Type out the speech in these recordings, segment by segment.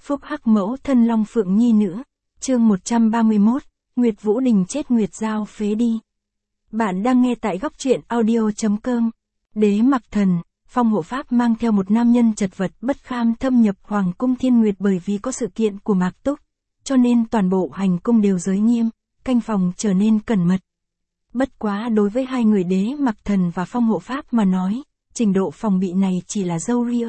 phúc hắc mẫu thân Long Phượng Nhi nữ. Chương 131, Nguyệt Vũ Đình chết Nguyệt Giao phế đi. Bạn đang nghe tại góc truyện audio.com. Đế Mặc Thần, Phong Hộ Pháp mang theo một nam nhân chật vật bất kham thâm nhập Hoàng cung Thiên Nguyệt bởi vì có sự kiện của Mạc Túc, cho nên toàn bộ hành cung đều giới nghiêm, canh phòng trở nên cẩn mật. Bất quá đối với hai người Đế Mặc Thần và Phong Hộ Pháp mà nói, trình độ phòng bị này chỉ là dâu ria.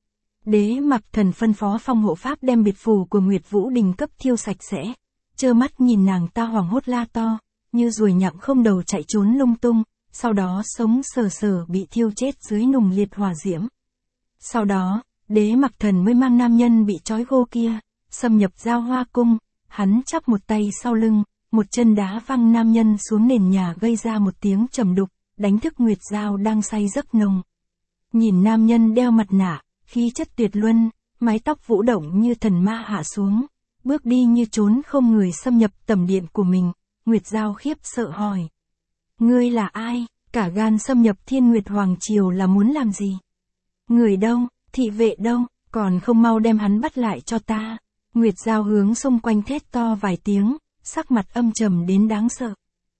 Đế Mặc Thần phân phó Phong Hộ Pháp đem biệt phù của Nguyệt Vũ Đình cấp thiêu sạch sẽ, trơ mắt nhìn nàng ta hoảng hốt la to, như ruồi nhặng không đầu chạy trốn lung tung, sau đó sống sờ sờ bị thiêu chết dưới nùng liệt hỏa diễm. Sau đó, Đế Mặc Thần mới mang nam nhân bị trói gô kia, xâm nhập Giao Hoa cung, hắn chắp một tay sau lưng, một chân đá văng nam nhân xuống nền nhà gây ra một tiếng trầm đục, đánh thức Nguyệt Giao đang say giấc nồng. Nhìn nam nhân đeo mặt nạ, khí chất tuyệt luân, mái tóc vũ động như thần ma hạ xuống, bước đi như trốn không người xâm nhập tầm điện của mình, Nguyệt Giao khiếp sợ hỏi. Ngươi là ai, cả gan xâm nhập Thiên Nguyệt Hoàng Triều là muốn làm gì? Người đâu, thị vệ đâu, còn không mau đem hắn bắt lại cho ta. Nguyệt Giao hướng xung quanh thét to vài tiếng, sắc mặt âm trầm đến đáng sợ.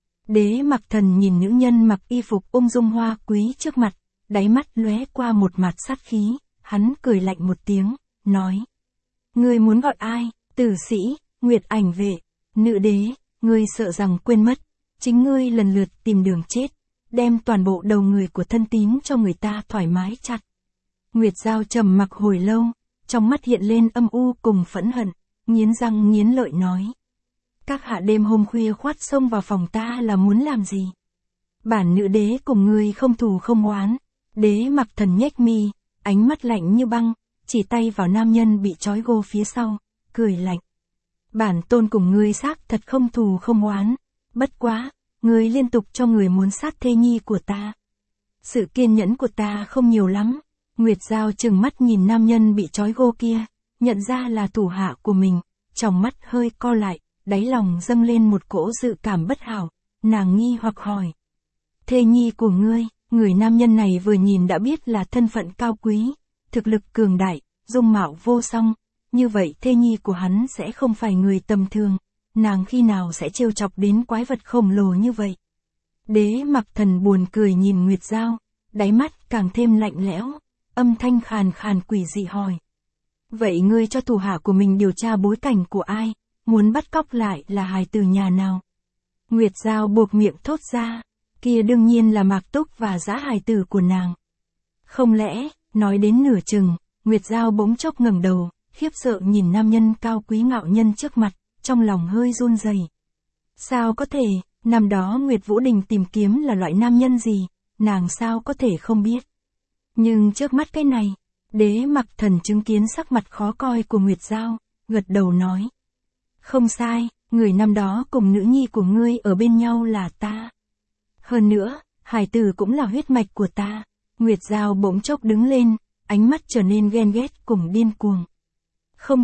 Đế Mặc Thần nhìn nữ nhân mặc y phục ung dung hoa quý trước mặt, đáy mắt lóe qua một mặt sát khí, hắn cười lạnh một tiếng, nói. Ngươi muốn gọi ai, tử sĩ, Nguyệt Ảnh vệ, nữ đế, ngươi sợ rằng quên mất, chính ngươi lần lượt tìm đường chết, đem toàn bộ đầu người của thân tín cho người ta thoải mái chặt. Nguyệt Giao trầm mặc hồi lâu, trong mắt hiện lên âm u cùng phẫn hận, nghiến răng nghiến lợi nói. Các hạ đêm hôm khuya khoắt xông vào phòng ta là muốn làm gì? Bản nữ đế cùng ngươi không thù không oán. Đế Mặc Thần nhếch mi, ánh mắt lạnh như băng, chỉ tay vào nam nhân bị trói gô phía sau, cười lạnh. Bản tôn cùng ngươi xác thật không thù không oán, bất quá, ngươi liên tục cho người muốn sát thê nhi của ta. Sự kiên nhẫn của ta không nhiều lắm. Nguyệt Giao trừng mắt nhìn nam nhân bị trói gô kia, nhận ra là thủ hạ của mình, trong mắt hơi co lại, đáy lòng dâng lên một cỗ dự cảm bất hảo, nàng nghi hoặc hỏi. Thê nhi của ngươi, người nam nhân này vừa nhìn đã biết là thân phận cao quý, thực lực cường đại, dung mạo vô song, như vậy thê nhi của hắn sẽ không phải người tầm thường, nàng khi nào sẽ trêu chọc đến quái vật khổng lồ như vậy. Đế Mặc Thần buồn cười nhìn Nguyệt Giao, đáy mắt càng thêm lạnh lẽo, âm thanh khàn khàn quỷ dị hỏi. Vậy ngươi cho thủ hạ của mình điều tra bối cảnh của ai, muốn bắt cóc lại là hài tử nhà nào? Nguyệt Giao buộc miệng thốt ra, kia đương nhiên là Mạc Túc và Dã hài tử của nàng. Không lẽ, nói đến nửa chừng, Nguyệt Giao bỗng chốc ngẩng đầu, khiếp sợ nhìn nam nhân cao quý ngạo nhân trước mặt, trong lòng hơi run rẩy. Sao có thể, năm đó Nguyệt Vũ Đình tìm kiếm là loại nam nhân gì, nàng sao có thể không biết. Nhưng trước mắt cái này, Đế Mặc Thần chứng kiến sắc mặt khó coi của Nguyệt Giao, gật đầu nói. Không sai, người năm đó cùng nữ nhi của ngươi ở bên nhau là ta. Hơn nữa, hài tử cũng là huyết mạch của ta. Nguyệt Giao bỗng chốc đứng lên, ánh mắt trở nên ghen ghét cùng điên cuồng. Không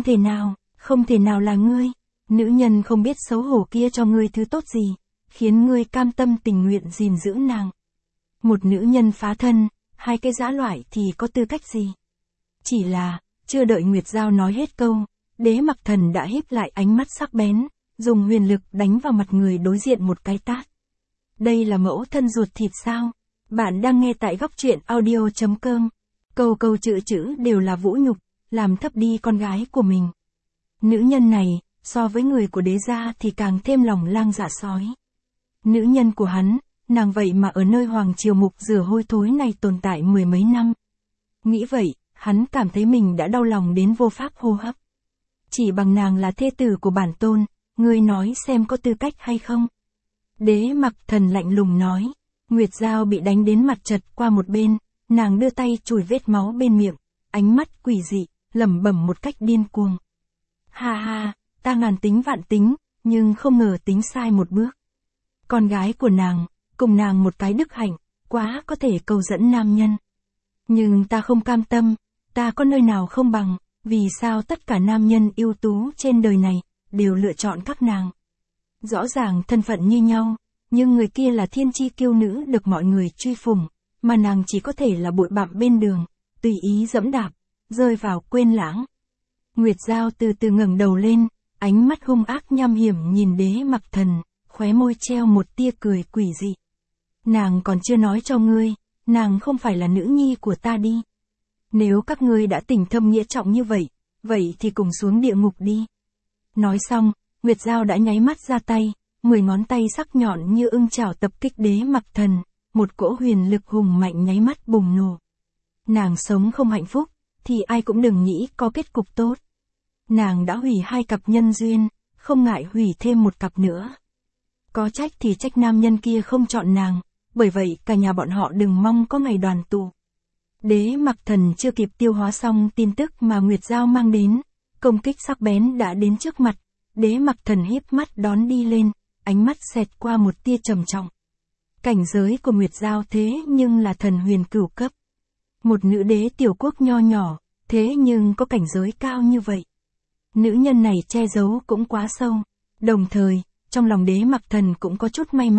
thể nào là ngươi, nữ nhân không biết xấu hổ kia cho ngươi thứ tốt gì, khiến ngươi cam tâm tình nguyện gìn giữ nàng. Một nữ nhân phá thân, hai cái dã loại thì có tư cách gì? Chỉ là, chưa đợi Nguyệt Giao nói hết câu, Đế Mặc Thần đã híp lại ánh mắt sắc bén, dùng huyền lực đánh vào mặt người đối diện một cái tát. Đây là mẫu thân ruột thịt sao? Bạn đang nghe tại góc truyện audio.com. Câu câu chữ chữ đều là vũ nhục, làm thấp đi con gái của mình. Nữ nhân này, so với người của đế gia thì càng thêm lòng lang dạ sói. Nữ nhân của hắn, nàng vậy mà ở nơi Hoàng Triều mục rửa hôi thối này tồn tại mười mấy năm. Nghĩ vậy, hắn cảm thấy mình đã đau lòng đến vô pháp hô hấp. Chỉ bằng nàng là thê tử của bản tôn, ngươi nói xem có tư cách hay không? Đế Mặc Thần lạnh lùng nói. Nguyệt Giao bị đánh đến mặt trật qua một bên, nàng đưa tay chùi vết máu bên miệng, ánh mắt quỷ dị, lẩm bẩm một cách điên cuồng. Ha ha, ta ngàn tính vạn tính, nhưng không ngờ tính sai một bước. Con gái của nàng, cùng nàng một cái đức hạnh, quá có thể cầu dẫn nam nhân. Nhưng ta không cam tâm, ta có nơi nào không bằng, vì sao tất cả nam nhân ưu tú trên đời này, đều lựa chọn các nàng. Rõ ràng thân phận như nhau, nhưng người kia là thiên chi kiêu nữ được mọi người truy phủng, mà nàng chỉ có thể là bụi bặm bên đường, tùy ý dẫm đạp, rơi vào quên lãng. Nguyệt Giao từ từ ngẩng đầu lên, ánh mắt hung ác nham hiểm nhìn Đế Mặc Thần, khóe môi treo một tia cười quỷ dị. Nàng còn chưa nói cho ngươi, nàng không phải là nữ nhi của ta đi. Nếu các ngươi đã tình thâm nghĩa trọng như vậy, vậy thì cùng xuống địa ngục đi. Nói xong, Nguyệt Giao đã nháy mắt ra tay, 10 ngón tay sắc nhọn như ưng chảo tập kích Đế Mặc Thần, một cỗ huyền lực hùng mạnh nháy mắt bùng nổ. Nàng sống không hạnh phúc, thì ai cũng đừng nghĩ có kết cục tốt. Nàng đã hủy 2 cặp nhân duyên, không ngại hủy thêm một cặp nữa. Có trách thì trách nam nhân kia không chọn nàng, bởi vậy cả nhà bọn họ đừng mong có ngày đoàn tụ. Đế Mặc Thần chưa kịp tiêu hóa xong tin tức mà Nguyệt Giao mang đến, công kích sắc bén đã đến trước mặt. Đế Mặc Thần híp mắt đón đi lên, ánh mắt xẹt qua một tia trầm trọng. Cảnh giới của Nguyệt Giao thế nhưng là thần huyền cửu cấp. Một nữ đế tiểu quốc nho nhỏ, thế nhưng có cảnh giới cao như vậy. Nữ nhân này che giấu cũng quá sâu. Đồng thời, trong lòng Đế Mặc Thần cũng có chút may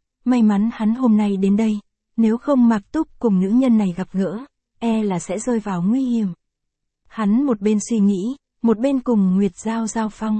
mắn hắn hôm nay đến đây. Nếu không Mạc Túc cùng nữ nhân này gặp gỡ, e là sẽ rơi vào nguy hiểm. Hắn một bên suy nghĩ, một bên cùng Nguyệt Giao giao phong.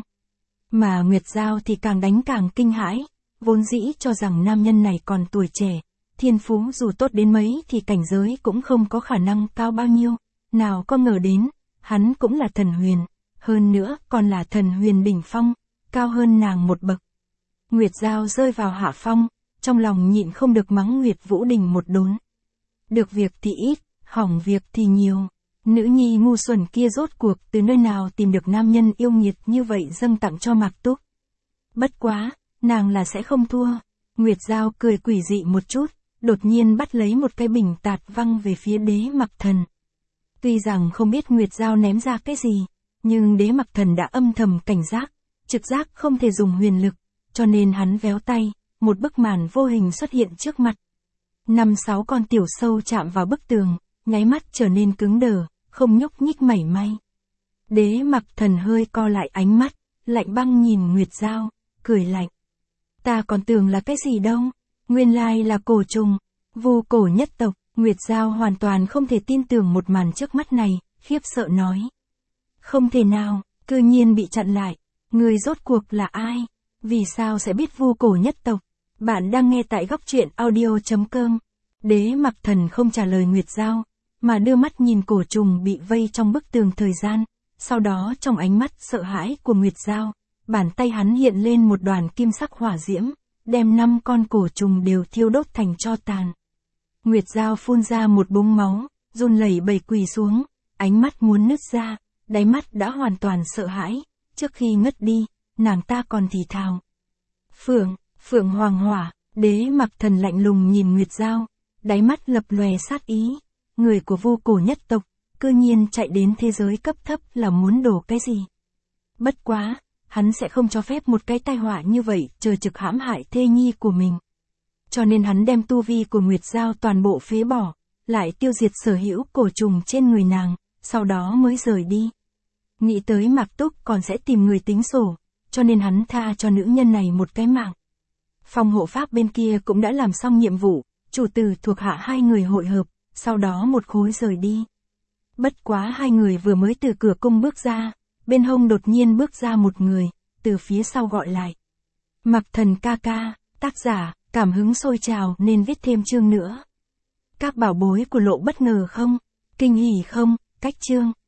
Mà Nguyệt Giao thì càng đánh càng kinh hãi, vốn dĩ cho rằng nam nhân này còn tuổi trẻ, thiên phú dù tốt đến mấy thì cảnh giới cũng không có khả năng cao bao nhiêu, nào có ngờ đến, hắn cũng là thần huyền, hơn nữa còn là thần huyền đỉnh phong, cao hơn nàng một bậc. Nguyệt Giao rơi vào hạ phong, trong lòng nhịn không được mắng Nguyệt Vũ Đình một đốn. Được việc thì ít, hỏng việc thì nhiều. Nữ nhi ngu xuẩn kia rốt cuộc từ nơi nào tìm được nam nhân yêu nghiệt như vậy dâng tặng cho Mạc Túc. Bất quá, nàng là sẽ không thua. Nguyệt Giao cười quỷ dị một chút, đột nhiên bắt lấy một cái bình tạt văng về phía Đế Mặc Thần. Tuy rằng không biết Nguyệt Giao ném ra cái gì, nhưng Đế Mặc Thần đã âm thầm cảnh giác, trực giác không thể dùng huyền lực, cho nên hắn véo tay, một bức màn vô hình xuất hiện trước mặt. 5-6 con tiểu sâu chạm vào bức tường, nháy mắt trở nên cứng đờ, không nhúc nhích mảy may. Đế Mặc Thần hơi co lại ánh mắt, lạnh băng nhìn Nguyệt Giao, cười lạnh. Ta còn tưởng là cái gì đâu, nguyên lai là cổ trùng, vu cổ nhất tộc. Nguyệt Giao hoàn toàn không thể tin tưởng một màn trước mắt này, khiếp sợ nói. Không thể nào, cư nhiên bị chặn lại, người rốt cuộc là ai, vì sao sẽ biết vu cổ nhất tộc. Bạn đang nghe tại góc truyện audio.com. Đế Mặc Thần không trả lời Nguyệt Giao, mà đưa mắt nhìn cổ trùng bị vây trong bức tường thời gian, sau đó trong ánh mắt sợ hãi của Nguyệt Giao, bàn tay hắn hiện lên một đoàn kim sắc hỏa diễm, đem 5 con cổ trùng đều thiêu đốt thành tro tàn. Nguyệt Giao phun ra một búng máu, run lẩy bẩy quỳ xuống, ánh mắt muốn nứt ra, đáy mắt đã hoàn toàn sợ hãi, trước khi ngất đi, nàng ta còn thì thào. Phượng Hoàng Hỏa. Đế Mặc Thần lạnh lùng nhìn Nguyệt Giao, đáy mắt lập lòe sát ý, người của vô cổ nhất tộc, cư nhiên chạy đến thế giới cấp thấp là muốn đổ cái gì. Bất quá, hắn sẽ không cho phép một cái tai họa như vậy chờ trực hãm hại thê nhi của mình. Cho nên hắn đem tu vi của Nguyệt Giao toàn bộ phế bỏ, lại tiêu diệt sở hữu cổ trùng trên người nàng, sau đó mới rời đi. Nghĩ tới Mạc Túc còn sẽ tìm người tính sổ, cho nên hắn tha cho nữ nhân này một cái mạng. Phòng hộ pháp bên kia cũng đã làm xong nhiệm vụ, chủ tử thuộc hạ 2 người hội hợp, sau đó một khối rời đi. Bất quá 2 người vừa mới từ cửa cung bước ra, bên hông đột nhiên bước ra một người, từ phía sau gọi lại. Mặc Thần ca ca, tác giả, cảm hứng sôi trào nên viết thêm chương nữa. Các bảo bối của Lộ bất ngờ không? Kinh hỉ không? Cách chương.